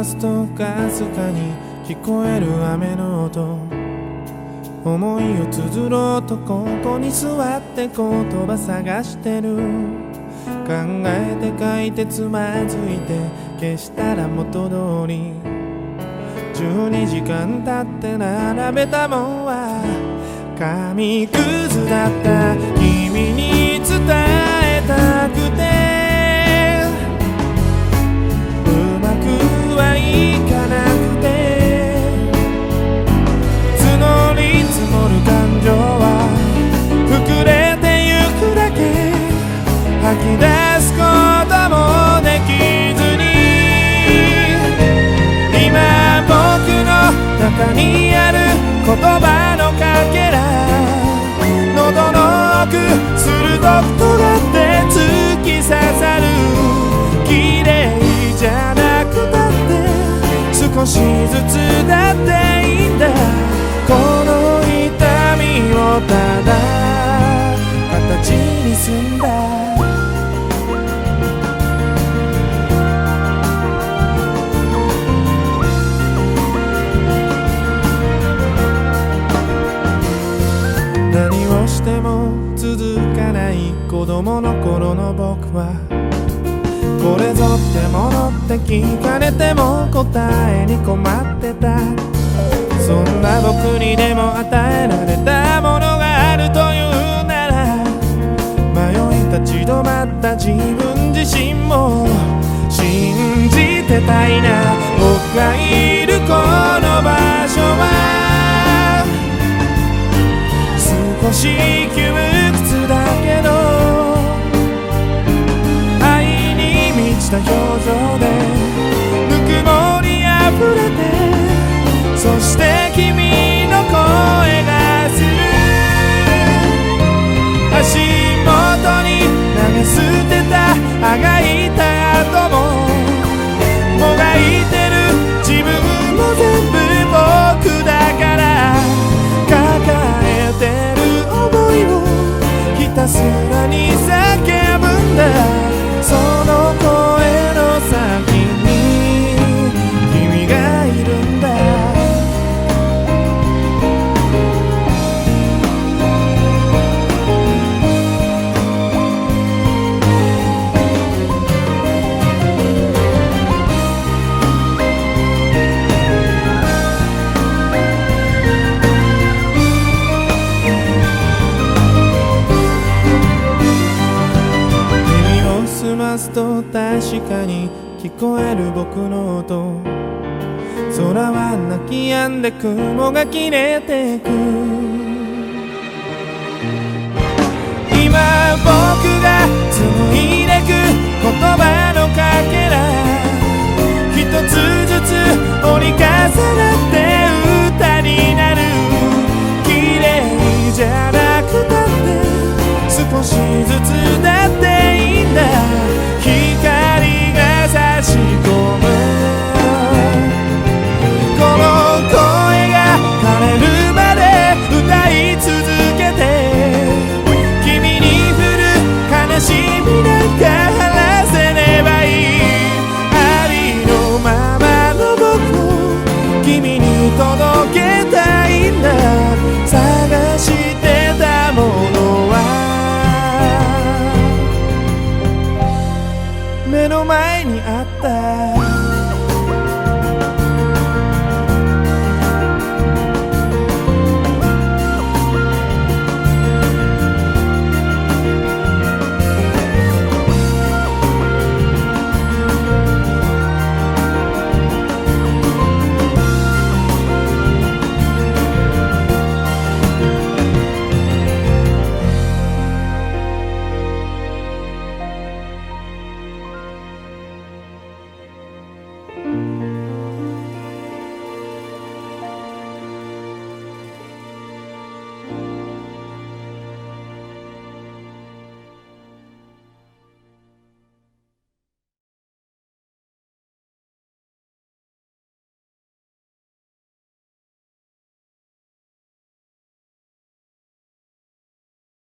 すとかすかに聞こえる雨の音、思いを綴ろうとここに座って言葉探してる。考えて書いてつまずいて消したら元通り。12時間経って並べたもんは紙くずだった。君に伝えたくてうまくはいかなくて、募り積もる感情は膨れてゆくだけ、吐き出すこともできずに、今僕の中にある言葉のかけら、喉の奥鋭く尖って突き刺さる。綺麗じゃなくたって少しずつだっていいんだ。この痛みをただ形にすんだ。何をしても続かない子供の頃の僕は、これぞってものって聞かれても答えに困ってた。そんな僕にでも与えられたものがあるというなら、迷い立ち止まった自分自身も信じてたいな。僕がいるこの場所は少し窮屈だけど、愛に満ちた表情でぬくもりあふれて、そして君の声がする。足元に投げ捨てたあがいた後ももがいてる自分も全部僕だから、抱えてる想いをひたすらに叫ぶんだ。その声の先に君がいるんだ。と確かに聞こえる僕の音、空は泣き止んで雲が切れてく。